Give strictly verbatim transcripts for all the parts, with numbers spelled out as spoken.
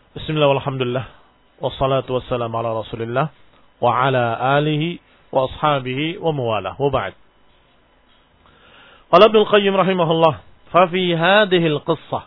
Bismillah walhamdulillah wassalatu wassalamu ala Rasulillah wa ala alihi wa ashabihi wa mawalah wa ba'd. Qala Ibnu Al-Qayyim rahimahullah, fa fi hadhihi al-qissah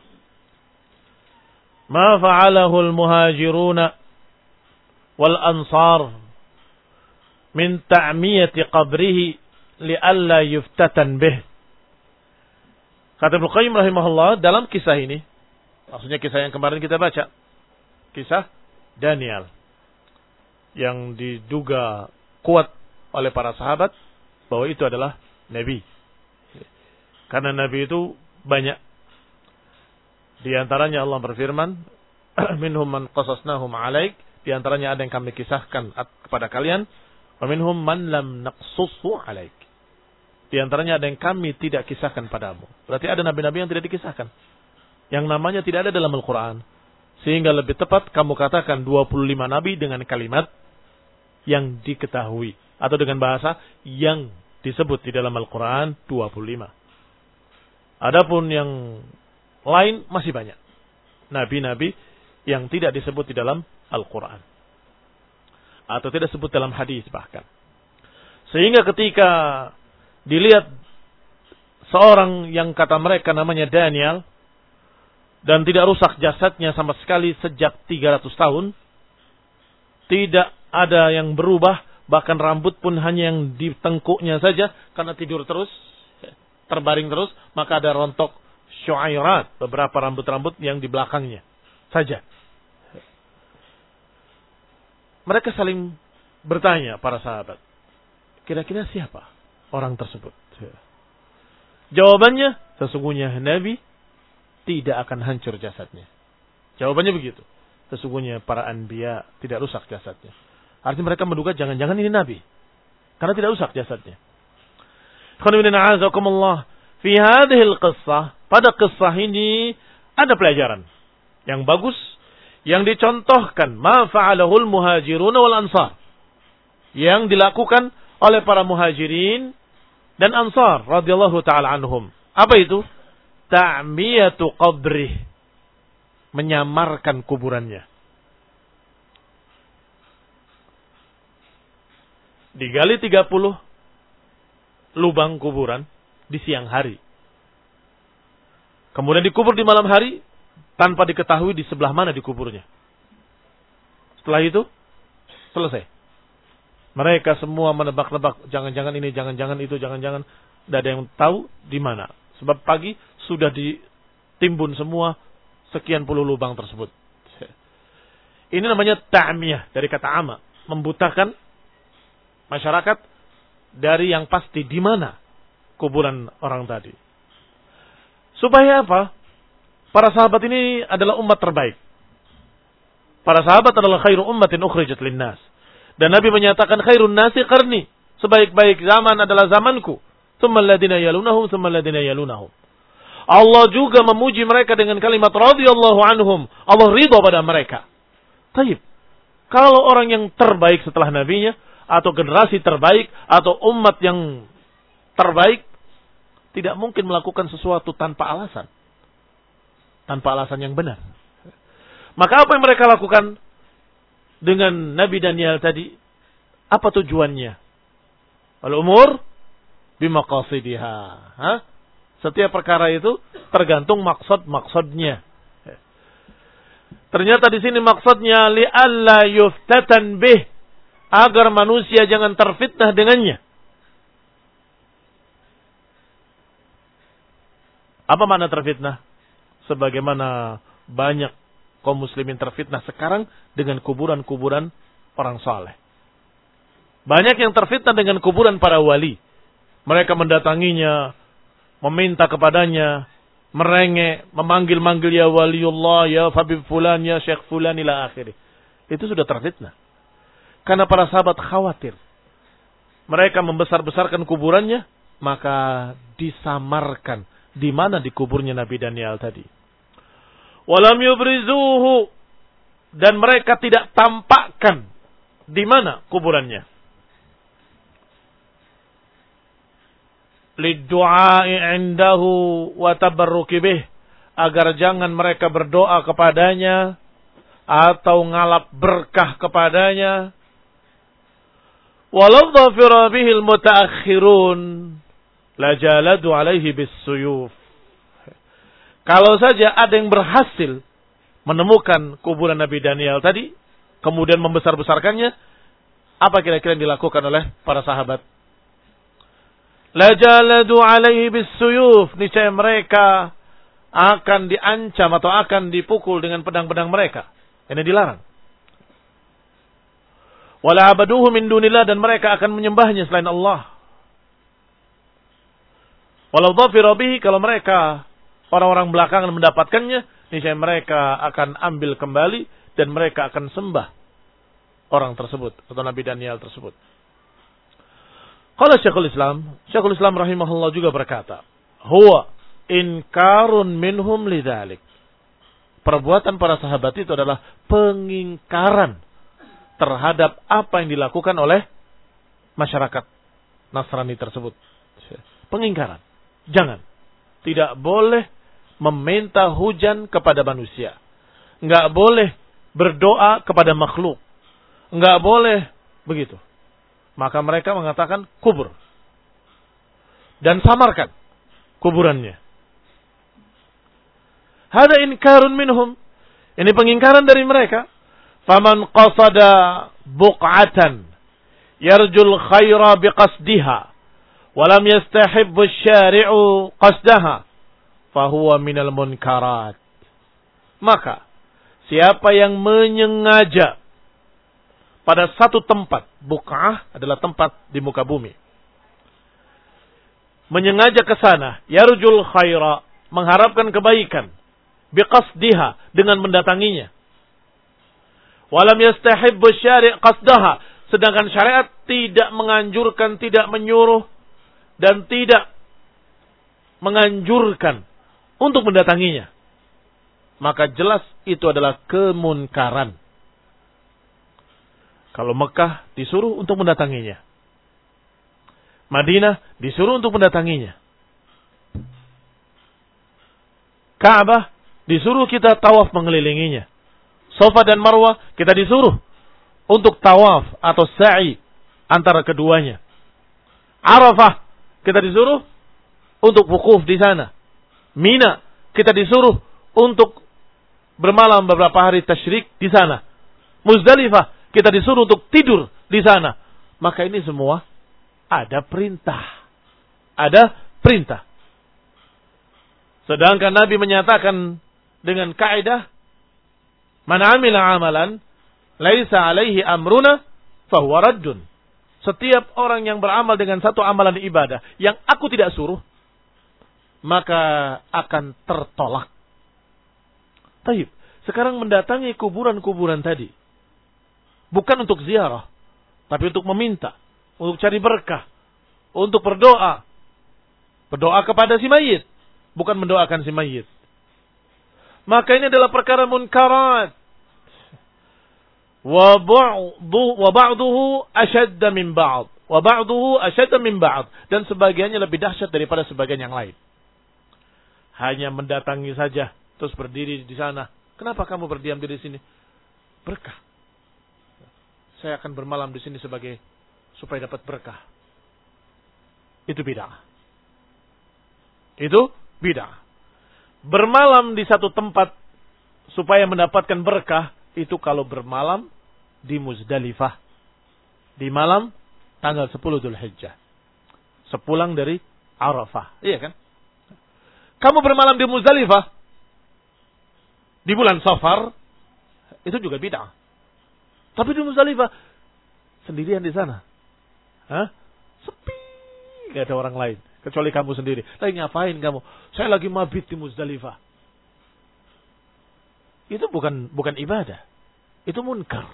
ma fa'alahu al-muhajirun wal ansar min ta'miyati qabrihi li'alla yuftatan bih. Kata Ibnu Qayyim rahimahullah, dalam kisah ini, maksudnya kisah yang kemarin kita baca, kisah Daniel yang diduga kuat oleh para sahabat bahwa itu adalah nabi. Karena nabi itu banyak. Di antaranya Allah berfirman, minhum man qasasnahum alaik, di antaranya ada yang kami kisahkan kepada kalian, wa minhum man lam naqsushu alaik. Di antaranya ada yang kami tidak kisahkan padamu. Berarti ada nabi-nabi yang tidak dikisahkan, yang namanya tidak ada dalam Al-Qur'an. Sehingga lebih tepat kamu katakan dua puluh lima nabi dengan kalimat yang diketahui. Atau dengan bahasa yang disebut di dalam Al-Quran dua puluh lima. Adapun yang lain masih banyak. Nabi-nabi yang tidak disebut di dalam Al-Quran. Atau tidak disebut dalam hadis bahkan. Sehingga ketika dilihat seorang yang kata mereka namanya Daniel, dan tidak rusak jasadnya sama sekali sejak tiga ratus tahun. Tidak ada yang berubah. Bahkan rambut pun hanya yang di tengkuknya saja. Karena tidur terus. Terbaring terus. Maka ada rontok syu'airat. Beberapa rambut-rambut yang di belakangnya saja. Mereka saling bertanya para sahabat. Kira-kira siapa orang tersebut? Jawabannya, sesungguhnya Nabi tidak akan hancur jasadnya. Jawabannya begitu. Sesungguhnya para anbiya tidak rusak jasadnya. Artinya mereka menduga jangan-jangan ini nabi. Karena tidak rusak jasadnya. Fi hadhil qissah, pada kisah ini ada pelajaran yang bagus yang dicontohkan ma fa'alahul muhajirun wal ansar. Yang dilakukan oleh para muhajirin dan ansar radhiyallahu taala anhum. Apa itu? Ta'miyatu qabrih, menyamarkan kuburannya. Digali tiga puluh lubang kuburan di siang hari. Kemudian dikubur di malam hari tanpa diketahui di sebelah mana dikuburnya. Setelah itu selesai. Mereka semua menebak-nebak, jangan-jangan ini, jangan-jangan itu, jangan-jangan, tidak ada yang tahu di mana. Sebab pagi sudah ditimbun semua sekian puluh lubang tersebut. Ini namanya ta'miyah dari kata ama, membutakan masyarakat dari yang pasti di mana kuburan orang tadi. Supaya apa? Para sahabat ini adalah umat terbaik. Para sahabat adalah khairu ummatin ukhrijat linnas. Dan Nabi menyatakan khairun nasi qarni, sebaik-baik zaman adalah zamanku. Tsumma alladziina yalunahum, tsumma alladziina yalunahum. Allah juga memuji mereka dengan kalimat radhiyallahu anhum. Allah ridha pada mereka. Taib. Kalau orang yang terbaik setelah nabinya, atau generasi terbaik, atau umat yang terbaik, tidak mungkin melakukan sesuatu tanpa alasan. Tanpa alasan yang benar. Maka apa yang mereka lakukan dengan Nabi Daniel tadi? Apa tujuannya? Al-umur bimaqasidiha. Hah? Setiap perkara itu tergantung maksud-maksudnya. Ternyata di sini maksudnya li'alla yuftatan bih, agar manusia jangan terfitnah dengannya. Apa makna terfitnah? Sebagaimana banyak kaum muslimin terfitnah sekarang dengan kuburan-kuburan orang saleh. Banyak yang terfitnah dengan kuburan para wali. Mereka mendatanginya, meminta kepadanya, merengek, memanggil-manggil ya waliullah, ya Habib fulan, ya Syekh fulan ila akhirih. Itu sudah terfitnah. Karena para sahabat khawatir mereka membesar-besarkan kuburannya, maka disamarkan di mana dikuburnya Nabi Daniel tadi. Walam yubrizuhu, dan mereka tidak tampakkan di mana kuburannya. Liddu'ai indahu wa tabarruki bih, agar jangan mereka berdoa kepadanya atau ngalap berkah kepadanya. Walau dhafira bihil mutaakhirun lajaladu alaihi bisuyuf. Kalau saja ada yang berhasil menemukan kuburan Nabi Daniel tadi, kemudian membesar-besarkannya, apa kira-kira yang dilakukan oleh para sahabat? Lajaladu alaihi bisuyuf. Niscaya mereka akan diancam atau akan dipukul dengan pedang-pedang mereka. Ini dilarang. Wala abaduhu min dunillah, dan mereka akan menyembahnya selain Allah. Walau dhafira bihi, kalau mereka orang-orang belakangan mendapatkannya, niscaya mereka akan ambil kembali dan mereka akan sembah orang tersebut atau Nabi Daniel tersebut. Qala Syekhul Islam, Syekhul Islam rahimahullah juga berkata, huwa inkarun minhum lidzalik. Perbuatan para sahabat itu adalah pengingkaran terhadap apa yang dilakukan oleh masyarakat Nasrani tersebut. Pengingkaran. Jangan. Tidak boleh meminta hujan kepada manusia. Enggak boleh berdoa kepada makhluk. Enggak boleh begitu. Maka mereka mengatakan kubur. Dan samarkan kuburannya. Hada inkarun minhum. Ini pengingkaran dari mereka. Faman qasada buq'atan yarjul khaira biqasdiha walam yastahibbu syari'u qasdaha fahuwa minal munkarat. Maka siapa yang menyengaja pada satu tempat, buq'ah adalah tempat di muka bumi, menyengaja ke sana, yarjul khaira, mengharapkan kebaikan, biqasdiha, dengan mendatanginya, walam yastahibbu syari' qasdaha, sedangkan syariat tidak menganjurkan, tidak menyuruh dan tidak menganjurkan untuk mendatanginya, maka jelas itu adalah kemunkaran. Kalau Mekah disuruh untuk mendatanginya, Madinah disuruh untuk mendatanginya, Ka'bah disuruh kita tawaf mengelilinginya, Safa dan Marwah kita disuruh untuk tawaf atau sa'i antara keduanya. Arafah kita disuruh untuk wukuf di sana. Mina kita disuruh untuk bermalam beberapa hari tasyrik di sana. Muzdalifah kita disuruh untuk tidur di sana. Maka ini semua ada perintah. Ada perintah. Sedangkan Nabi menyatakan dengan kaidah, man amila amalan laisa alaihi amruna fahuwa raddun. Setiap orang yang beramal dengan satu amalan ibadah yang aku tidak suruh, maka akan tertolak. Taib. Sekarang mendatangi kuburan-kuburan tadi, bukan untuk ziarah, tapi untuk meminta, untuk cari berkah, untuk berdoa. Berdoa kepada si mayit, bukan mendoakan si mayit. Maka ini adalah perkara munkarat. Wa ba'duhu ashadda min ba'd. Wa ba'duhu ashadda min ba'd. Dan sebagiannya lebih dahsyat daripada sebagian yang lain. Hanya mendatangi saja, terus berdiri di sana. Kenapa kamu berdiam diri di sini? Berkah. Saya akan bermalam di sini sebagai supaya dapat berkah. Itu bid'ah. Itu bid'ah. Bermalam di satu tempat supaya mendapatkan berkah, itu kalau bermalam di Muzdalifah, di malam tanggal sepuluh Dzulhijjah, sepulang dari Arafah, iya kan? Kamu bermalam di Muzdalifah di bulan Safar, itu juga bid'ah. Tapi di Muzdalifah sendirian di sana, hah? Sepi, gak ada orang lain kecuali kamu sendiri. Lagi ngapain kamu? Saya lagi mabit di Muzdalifah. Itu bukan bukan ibadah. Itu munkar.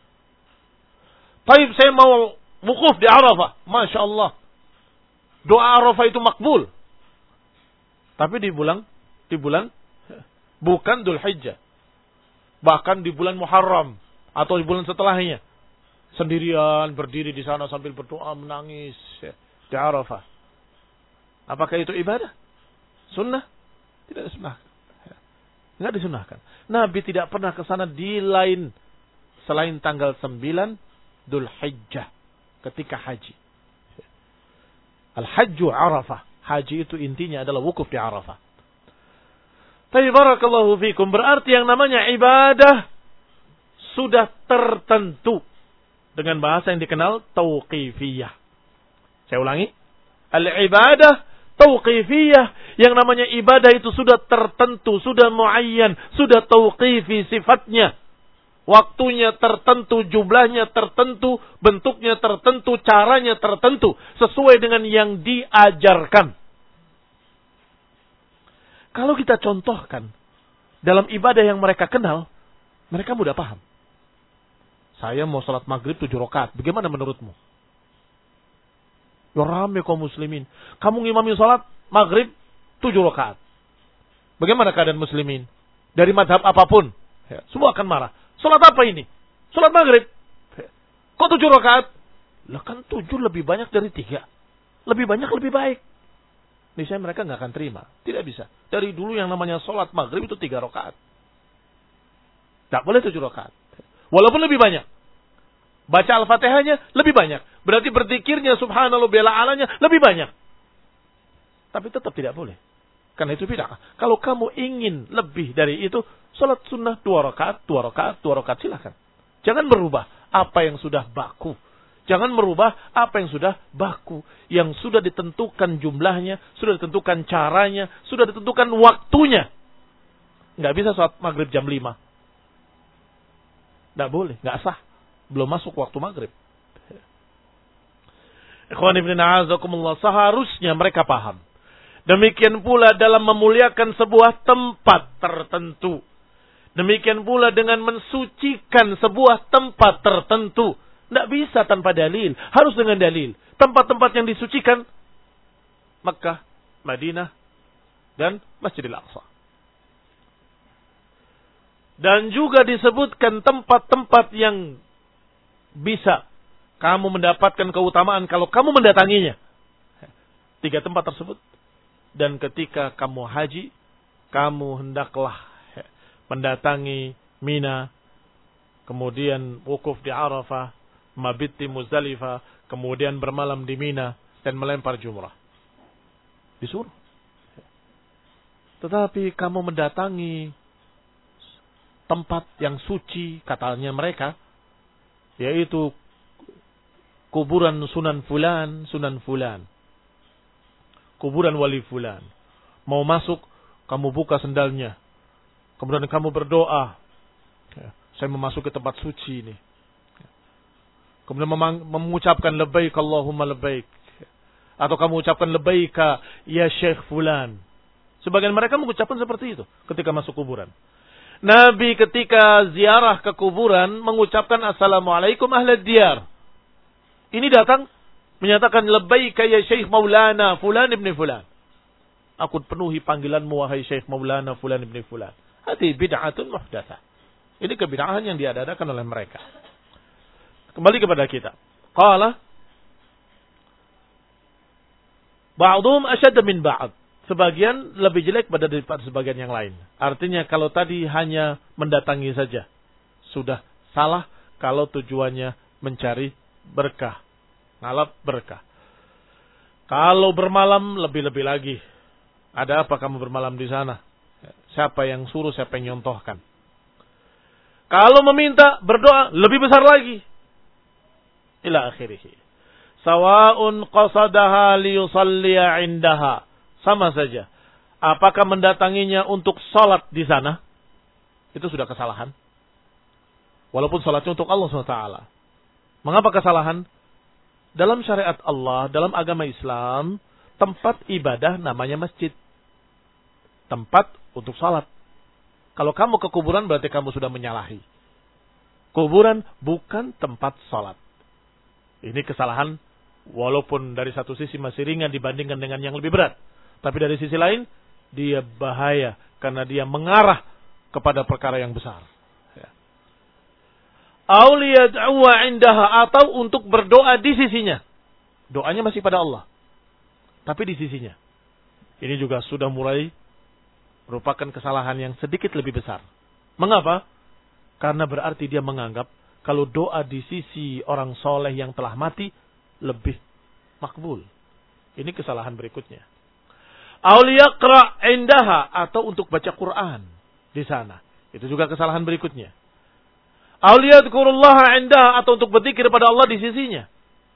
Taib, saya mau wukuf di Arafah. Masya Allah. Doa Arafah itu makbul. Tapi di bulan, di bulan bukan Dzulhijjah. Bahkan di bulan Muharram atau di bulan setelahnya. Sendirian berdiri di sana sambil berdoa menangis di Arafah. Apakah itu ibadah? Sunnah? Tidak sunnah. Enggak disunahkan. Nabi tidak pernah ke sana di lain selain tanggal sembilan Dzulhijjah ketika haji. Al-Hajju Arafah. Haji itu intinya adalah wukuf di Arafah. Tapi barakallahu fikum, berarti yang namanya ibadah sudah tertentu dengan bahasa yang dikenal tauqifiyah. Saya ulangi. Al-ibadah tauqifiyah. Yang namanya ibadah itu sudah tertentu, sudah muayyan, sudah tauqifi sifatnya. Waktunya tertentu, jumlahnya tertentu, bentuknya tertentu, caranya tertentu. Sesuai dengan yang diajarkan. Kalau kita contohkan dalam ibadah yang mereka kenal, mereka mudah paham. Saya mau sholat maghrib tujuh rakaat. Bagaimana menurutmu? Ya rame kaum muslimin. Kamu ngimami sholat maghrib tujuh rakaat. Bagaimana keadaan muslimin? Dari madhab apapun. Ya, semua akan marah. Sholat apa ini? Sholat maghrib. Kok tujuh rakaat? Lah kan tujuh lebih banyak dari tiga. Lebih banyak lebih baik. Niscaya mereka nggak akan terima. Tidak bisa. Dari dulu yang namanya sholat maghrib itu tiga rakaat. Tak boleh tujuh rakaat. Walaupun lebih banyak. Baca Al-Fatihahnya lebih banyak. Berarti berzikirnya subhanallah bela alanya lebih banyak. Tapi tetap tidak boleh. Karena itu bid'ah. Kalau kamu ingin lebih dari itu, salat sunnah dua rakaat, dua rakaat, dua rakaat silakan. Jangan merubah apa yang sudah baku. Jangan merubah apa yang sudah baku. Yang sudah ditentukan jumlahnya, sudah ditentukan caranya, sudah ditentukan waktunya. Nggak bisa salat maghrib jam lima. Nggak boleh, nggak sah. Belum masuk waktu maghrib. Ikhwan ibn a'azakumullah, seharusnya mereka paham. Demikian pula dalam memuliakan sebuah tempat tertentu. Demikian pula dengan mensucikan sebuah tempat tertentu. Tidak bisa tanpa dalil. Harus dengan dalil. Tempat-tempat yang disucikan, Makkah, Madinah, dan Masjidil Aqsa. Dan juga disebutkan tempat-tempat yang bisa kamu mendapatkan keutamaan kalau kamu mendatanginya. Tiga tempat tersebut. Dan ketika kamu haji, kamu hendaklah mendatangi Mina, kemudian wukuf di Arafah, mabit di Muzdalifah, kemudian bermalam di Mina, dan melempar jumrah. Disuruh. Tetapi kamu mendatangi tempat yang suci, katanya mereka, yaitu kuburan Sunan Fulan, Sunan Fulan. Kuburan wali fulan. Mau masuk, kamu buka sendalnya. Kemudian kamu berdoa. Ya, saya memasuki tempat suci ini. Kemudian mengucapkan labbaik Allahumma labbaik. Atau kamu ucapkan labbaika ya Syekh fulan. Sebagian mereka mengucapkan seperti itu ketika masuk kuburan. Nabi ketika ziarah ke kuburan mengucapkan assalamualaikum ahlad diyar. Ini datang menyatakan labbaika ya Syekh Maulana fulan ibn fulan. Aku penuhi panggilanmu wahai Syekh Maulana fulan ibn fulan. Hati bid'atun muhdatsah. Ini kebid'ahan yang diadakan oleh mereka. Kembali kepada kita. Qala ba'dhum ashadd min ba'd. Sebagian lebih jelek pada daripada sebagian yang lain. Artinya kalau tadi hanya mendatangi saja sudah salah kalau tujuannya mencari berkah. Ngalap berkah. Kalau bermalam lebih-lebih lagi. Ada apa kamu bermalam di sana? Siapa yang suruh, siapa yang nyontohkan? Kalau meminta, berdoa lebih besar lagi. Ila akhirih. Sawa'un qasadaha liyusalliya indaha. Sama saja. Apakah mendatanginya untuk salat di sana? Itu sudah kesalahan. Walaupun salatnya untuk Allah subhanahu wa taala. Mengapa kesalahan? Dalam syariat Allah, dalam agama Islam, tempat ibadah namanya masjid. Tempat untuk salat. Kalau kamu ke kuburan berarti kamu sudah menyalahi. Kuburan bukan tempat salat. Ini kesalahan walaupun dari satu sisi masih ringan dibandingkan dengan yang lebih berat. Tapi dari sisi lain, dia bahaya karena dia mengarah kepada perkara yang besar. Auliyad'uwa indaha, atau untuk berdoa di sisinya. Doanya masih pada Allah. Tapi di sisinya. Ini juga sudah mulai merupakan kesalahan yang sedikit lebih besar. Mengapa? Karena berarti dia menganggap kalau doa di sisi orang soleh yang telah mati lebih makbul. Ini kesalahan berikutnya. Aul yaqra indaha, atau untuk baca Quran di sana. Itu juga kesalahan berikutnya. Aul yadhkurullaha indaha, atau untuk berzikir kepada Allah di sisinya.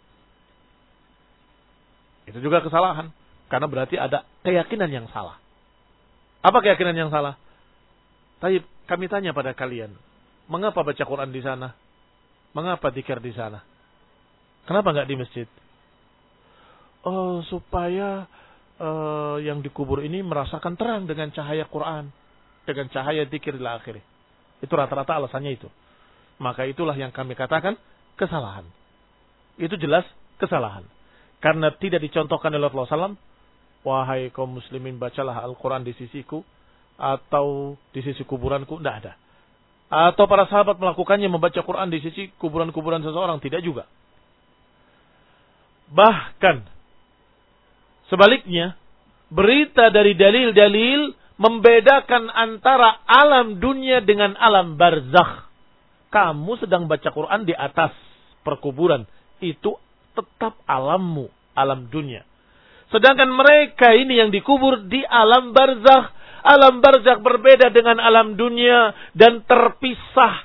Itu juga kesalahan. Karena berarti ada keyakinan yang salah. Apa keyakinan yang salah? Taib, kami tanya pada kalian, mengapa baca Quran di sana? Mengapa zikir di sana? Kenapa enggak di masjid? Oh, supaya uh, yang dikubur ini merasakan terang dengan cahaya Quran, dengan cahaya zikir ila akhirih. Itu rata-rata alasannya itu. Maka itulah yang kami katakan kesalahan. Itu jelas kesalahan. Karena tidak dicontohkan oleh Rasulullah shallallahu alaihi wasallam, wahai kaum muslimin, bacalah Al-Quran di sisiku atau di sisi kuburanku. Tidak ada. Atau para sahabat melakukannya, membaca Quran di sisi kuburan-kuburan seseorang. Tidak juga. Bahkan sebaliknya, berita dari dalil-dalil membedakan antara alam dunia dengan alam barzakh. Kamu sedang baca Quran di atas perkuburan, itu tetap alammu, alam dunia. Sedangkan mereka ini yang dikubur di alam barzakh. Alam barzakh berbeda dengan alam dunia dan terpisah.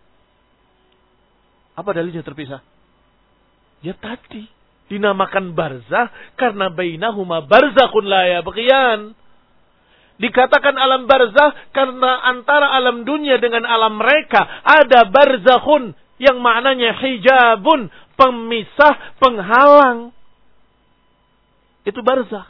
Apa dalilnya terpisah? Ya tadi dinamakan barzakh karena bainahuma barzakhun la yabghiyan. Dikatakan alam barzakh karena antara alam dunia dengan alam mereka ada barzakhun yang maknanya hijabun, pemisah, penghalang. Itu barzakh.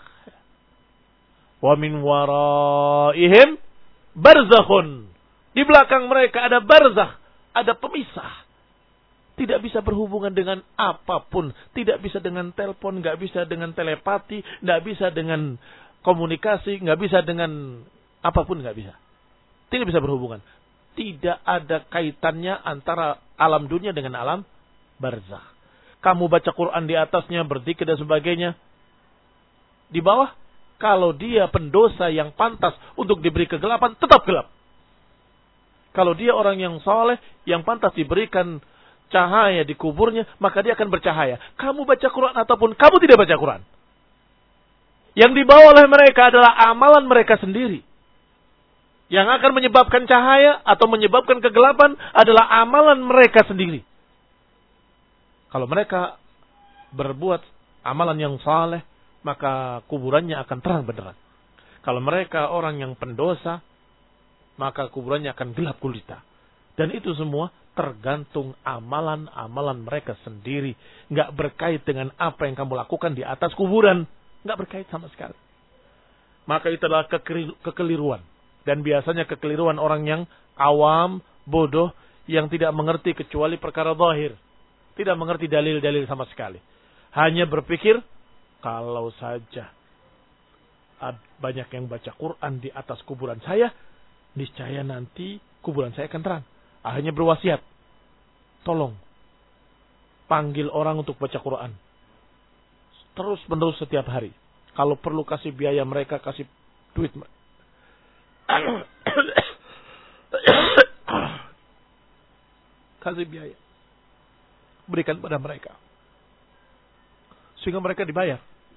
Wa min waraihim barzakhun. Di belakang mereka ada barzakh, ada pemisah. Tidak bisa berhubungan dengan apapun, tidak bisa dengan telepon, enggak bisa dengan telepati, enggak bisa dengan komunikasi, enggak bisa dengan apapun, enggak bisa. Tidak bisa berhubungan. Tidak ada kaitannya antara alam dunia dengan alam barzakh. Kamu baca Quran di atasnya, berzikir dan sebagainya. Di bawah, kalau dia pendosa yang pantas untuk diberi kegelapan, tetap gelap. Kalau dia orang yang soleh, yang pantas diberikan cahaya di kuburnya, maka dia akan bercahaya. Kamu baca Quran ataupun kamu tidak baca Quran. Yang dibawa oleh mereka adalah amalan mereka sendiri. Yang akan menyebabkan cahaya atau menyebabkan kegelapan adalah amalan mereka sendiri. Kalau mereka berbuat amalan yang saleh, maka kuburannya akan terang benderang. Kalau mereka orang yang pendosa, maka kuburannya akan gelap gulita. Dan itu semua tergantung amalan-amalan mereka sendiri. Nggak berkait dengan apa yang kamu lakukan di atas kuburan. Nggak berkait sama sekali. Maka itu adalah kekeliruan. Dan biasanya kekeliruan orang yang awam, bodoh, yang tidak mengerti kecuali perkara zahir. Tidak mengerti dalil-dalil sama sekali. Hanya berpikir, kalau saja banyak yang baca Quran di atas kuburan saya, niscaya nanti kuburan saya akan terang. Akhirnya berwasiat, tolong panggil orang untuk baca Quran. Terus menerus setiap hari. Kalau perlu kasih biaya mereka, kasih duit. Kasih biaya. Berikan pada mereka. Sehingga mereka dibayar.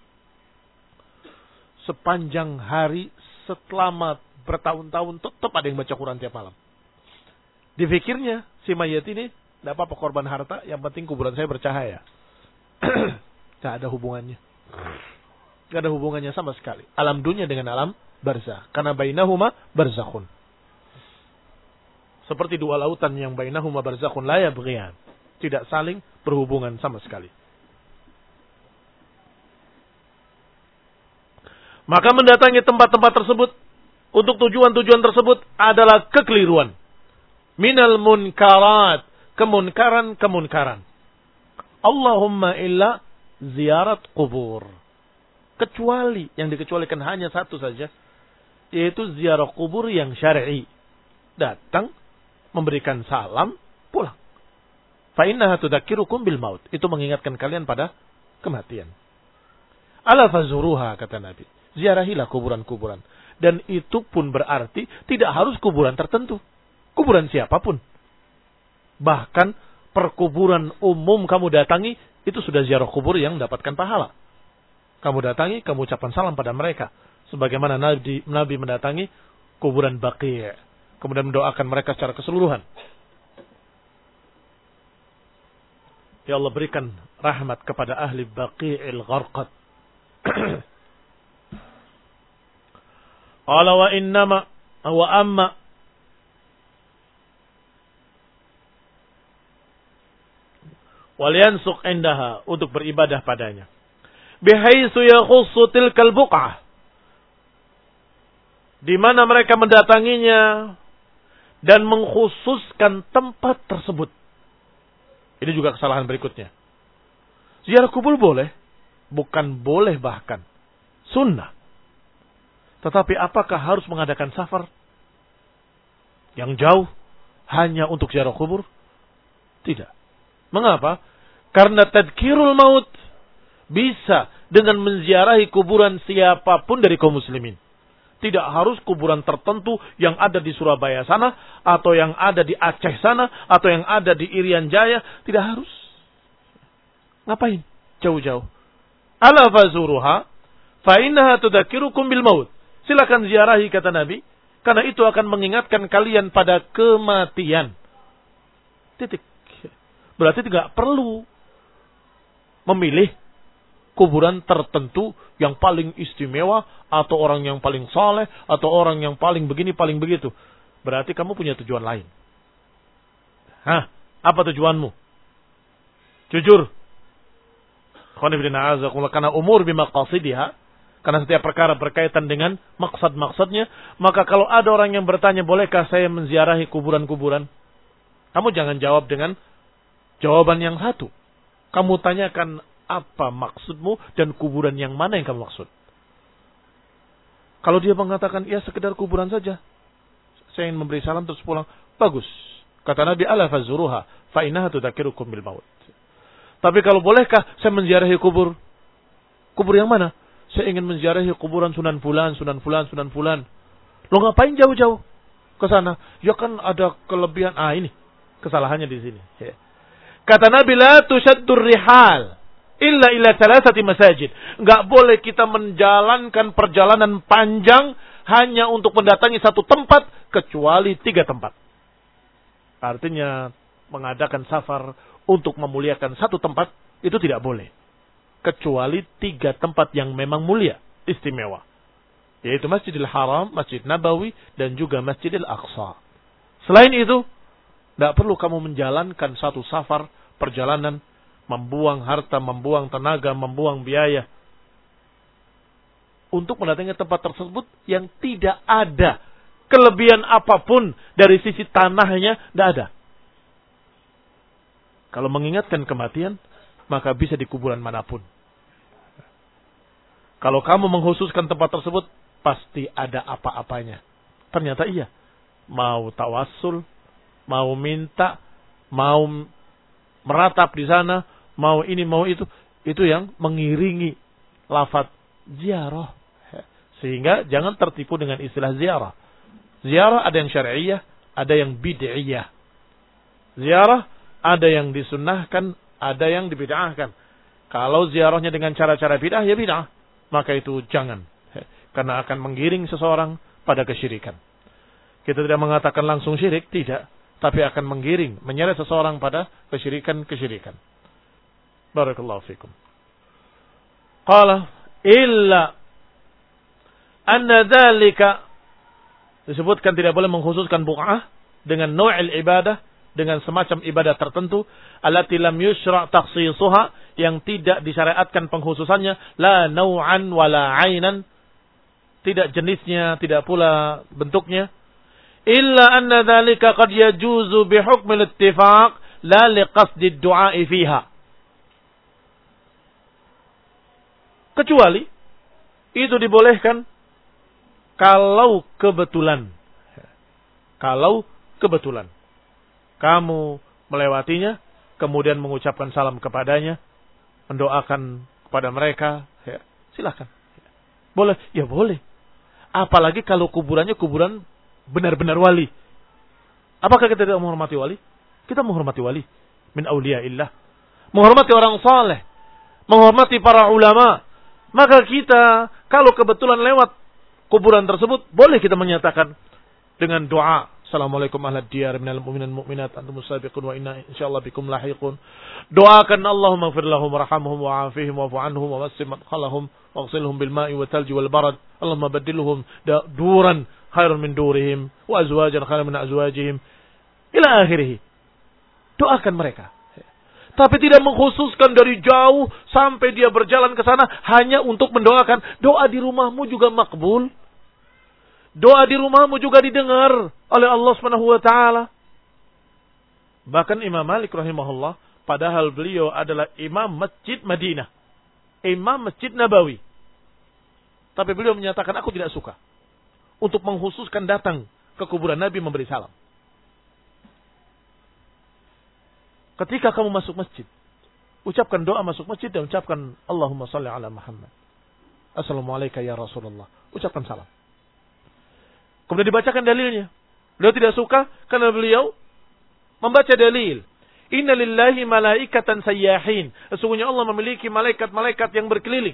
Sepanjang hari, selama bertahun-tahun, tetap ada yang baca Quran tiap malam. Dipikirnya, si mayat ini, tidak apa-apa korban harta, yang penting kuburan saya bercahaya. Tidak ada hubungannya. Tidak ada hubungannya sama sekali. Alam dunia dengan alam barzakh. Karena bainahuma barzakhun. Seperti dua lautan yang bainahuma barzakhun la yabghiyan. Tidak saling berhubungan sama sekali. Maka mendatangi tempat-tempat tersebut untuk tujuan-tujuan tersebut adalah kekeliruan. Minal munkarat, kemunkaran-kemunkaran. Allahumma illa ziyarat kubur. Kecuali, yang dikecualikan hanya satu saja, yaitu ziarah kubur yang syar'i. Datang, memberikan salam, pulang. Fa innaha tudzakirukum bil maut. Itu mengingatkan kalian pada kematian. Ala fazuruha, kata Nabi. ziarahilah kuburan-kuburan. Dan itu pun berarti tidak harus kuburan tertentu. Kuburan siapapun. Bahkan perkuburan umum kamu datangi, itu sudah ziarah kubur yang mendapatkan pahala. Kamu datangi, kamu ucapkan salam pada mereka. Sebagaimana Nabi, Nabi mendatangi kuburan Baqi'. Kemudian mendoakan mereka secara keseluruhan. Ya Allah, berikan rahmat kepada ahli Baqi'il Gharqad. Qala wa innama wa amma waliansuk indaha, untuk beribadah padanya. Bihaitsu yakhussu tilkal buq'ah, di mana mereka mendatanginya dan mengkhususkan tempat tersebut. Ini juga kesalahan berikutnya. Ziarah kubur boleh, bukan boleh bahkan sunnah. Tetapi apakah harus mengadakan safar yang jauh hanya untuk ziarah kubur? Tidak. Mengapa? Karena tadkirul maut bisa dengan menziarahi kuburan siapapun dari kaum muslimin. Tidak harus kuburan tertentu yang ada di Surabaya sana, atau yang ada di Aceh sana, atau yang ada di Irian Jaya. Tidak harus. Ngapain? Jauh-jauh. Ala fazuruha fa innaha tudzakirukum bil maut. Silakan ziarahi, kata Nabi, karena itu akan mengingatkan kalian pada kematian. Titik. Berarti tidak perlu memilih kuburan tertentu yang paling istimewa, atau orang yang paling saleh, atau orang yang paling begini, paling begitu. Berarti kamu punya tujuan lain. Hah? Apa tujuanmu? Jujur. Karena umur bimaqasidiha, karena setiap perkara berkaitan dengan maksud-maksudnya, maka kalau ada orang yang bertanya, bolehkah saya menziarahi kuburan-kuburan? Kamu jangan jawab dengan jawaban yang satu. Kamu tanyakan apa maksudmu dan kuburan yang mana yang kamu maksud. Kalau dia mengatakan, ya sekedar kuburan saja, saya ingin memberi salam terus pulang, bagus. Kata Nabi, ala fazuruha fa innaha tudzakirukum bil maut. Tapi kalau bolehkah saya menziarahi kubur? Kubur yang mana? Saya ingin menziarahi kuburan Sunan Fulan, Sunan Fulan, Sunan Fulan. Lo ngapain jauh-jauh ke sana? Ya kan ada kelebihan. Ah, ini kesalahannya di sini. Ya. Kata Nabi, la tushaddur rihal illa ila thalathati masajid. Enggak boleh kita menjalankan perjalanan panjang hanya untuk mendatangi satu tempat, kecuali tiga tempat. Artinya mengadakan safar untuk memuliakan satu tempat itu tidak boleh, kecuali tiga tempat yang memang mulia, istimewa, yaitu Masjidil Haram, Masjid Nabawi, dan juga Masjidil Aqsa. Selain itu, tidak perlu kamu menjalankan satu safar, perjalanan, membuang harta, membuang tenaga, membuang biaya, untuk mendatangi tempat tersebut yang tidak ada kelebihan apapun dari sisi tanahnya, tidak ada. Kalau mengingatkan kematian, maka bisa di kuburan manapun. Kalau kamu mengkhususkan tempat tersebut, pasti ada apa-apanya. Ternyata iya. Mau tawassul, mau minta, mau meratap di sana, mau ini, mau itu. Itu yang mengiringi lafaz ziarah. Sehingga jangan tertipu dengan istilah ziarah. Ziarah ada yang syar'iyah, ada yang bid'iyah. Ziarah ada yang disunnahkan, ada yang dibid'ahkan. Kalau ziarahnya dengan cara-cara bid'ah, ya bid'ah. Maka itu jangan. Karena akan menggiring seseorang pada kesyirikan. Kita tidak mengatakan langsung syirik, tidak. Tapi akan menggiring, menyeret seseorang pada kesyirikan-kesyirikan. Barakallahu fikum. Qala illa anna dzalika, disebutkan tidak boleh mengkhususkan buq'ah dengan nau'il ibadah, dengan semacam ibadah tertentu, allati lam yushra' takhsisuha, yang tidak disyariatkan pengkhususannya, la nau'an wala 'ainan, tidak jenisnya, tidak pula bentuknya, illa anna dzalika qad yajuzu bi hukmil ittifaq la liqasdi ad-du'a'i fiha. Kecuali itu dibolehkan kalau kebetulan. Kalau kebetulan kamu melewatinya, kemudian mengucapkan salam kepadanya, mendoakan kepada mereka, ya, silakan. Boleh? Ya boleh. Apalagi kalau kuburannya kuburan benar-benar wali. Apakah kita tidak menghormati wali? Kita menghormati wali. Min awliyaillah. Menghormati orang saleh. Menghormati para ulama. Maka kita, kalau kebetulan lewat kuburan tersebut, boleh kita menyatakan dengan doa. Assalamualaikum ahlad diyar minal mu'minin mu'minat antum sabiqun wa inna insyaallah bikum lahiqun. Doakan Allahumma ighfir lahum warhamhum wa'afihim wa'fu anhum wa wassim madkhalahum waghsilhum bil ma'i wal thalji wal barad. Allahumma badilhum duran khairan min durihim wa azwajan khairan min azwajihim ila akhirih. Doakan mereka. Tapi tidak mengkhususkan dari jauh sampai dia berjalan ke sana hanya untuk mendoakan. Doa di rumahmu juga makbul. Doa di rumahmu juga didengar oleh Allah Subhanahu wa taala. Bahkan Imam Malik rahimahullah, padahal beliau adalah imam Masjid Madinah, imam Masjid Nabawi. Tapi beliau menyatakan, aku tidak suka untuk mengkhususkan datang ke kuburan Nabi memberi salam. Ketika kamu masuk masjid, ucapkan doa masuk masjid dan ucapkan Allahumma salli ala Muhammad. Assalamualaikum ya Rasulullah. Ucapkan salam. Kemudian dibacakan dalilnya. Beliau tidak suka karena beliau membaca dalil. Inna lillahi malaikatan sayyahin. Sesungguhnya Allah memiliki malaikat-malaikat yang berkeliling.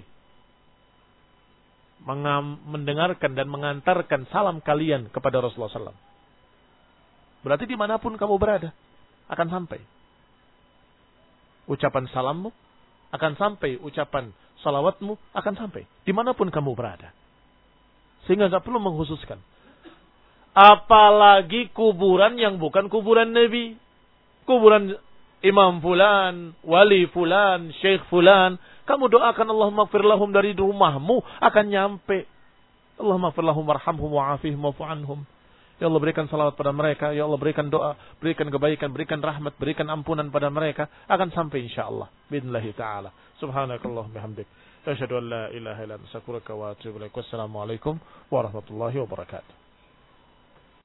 Mengam, mendengarkan dan mengantarkan salam kalian kepada Rasulullah shallallahu alaihi wasallam. Berarti dimanapun kamu berada, akan sampai. Ucapan salammu akan sampai. Ucapan salawatmu akan sampai. Dimanapun kamu berada. Sehingga tidak perlu mengkhususkan. Apalagi kuburan yang bukan kuburan Nabi. Kuburan Imam Fulan, Wali Fulan, Syekh Fulan. Kamu doakan Allahumma ighfir lahum dari rumahmu akan nyampe. Allahumma ighfir lahum warhamhum wa'afihim wa'fu anhum. Ya Allah berikan salawat pada mereka. Ya Allah berikan doa, berikan kebaikan, berikan rahmat, berikan ampunan pada mereka. Akan sampai insyaAllah. Bismillah ta'ala. Subhanakallah bihamdik. Asyhadu an la ilaha illa anta astaghfiruka wa atubu ilaik. Wassalamualaikum warahmatullahi wabarakatuh.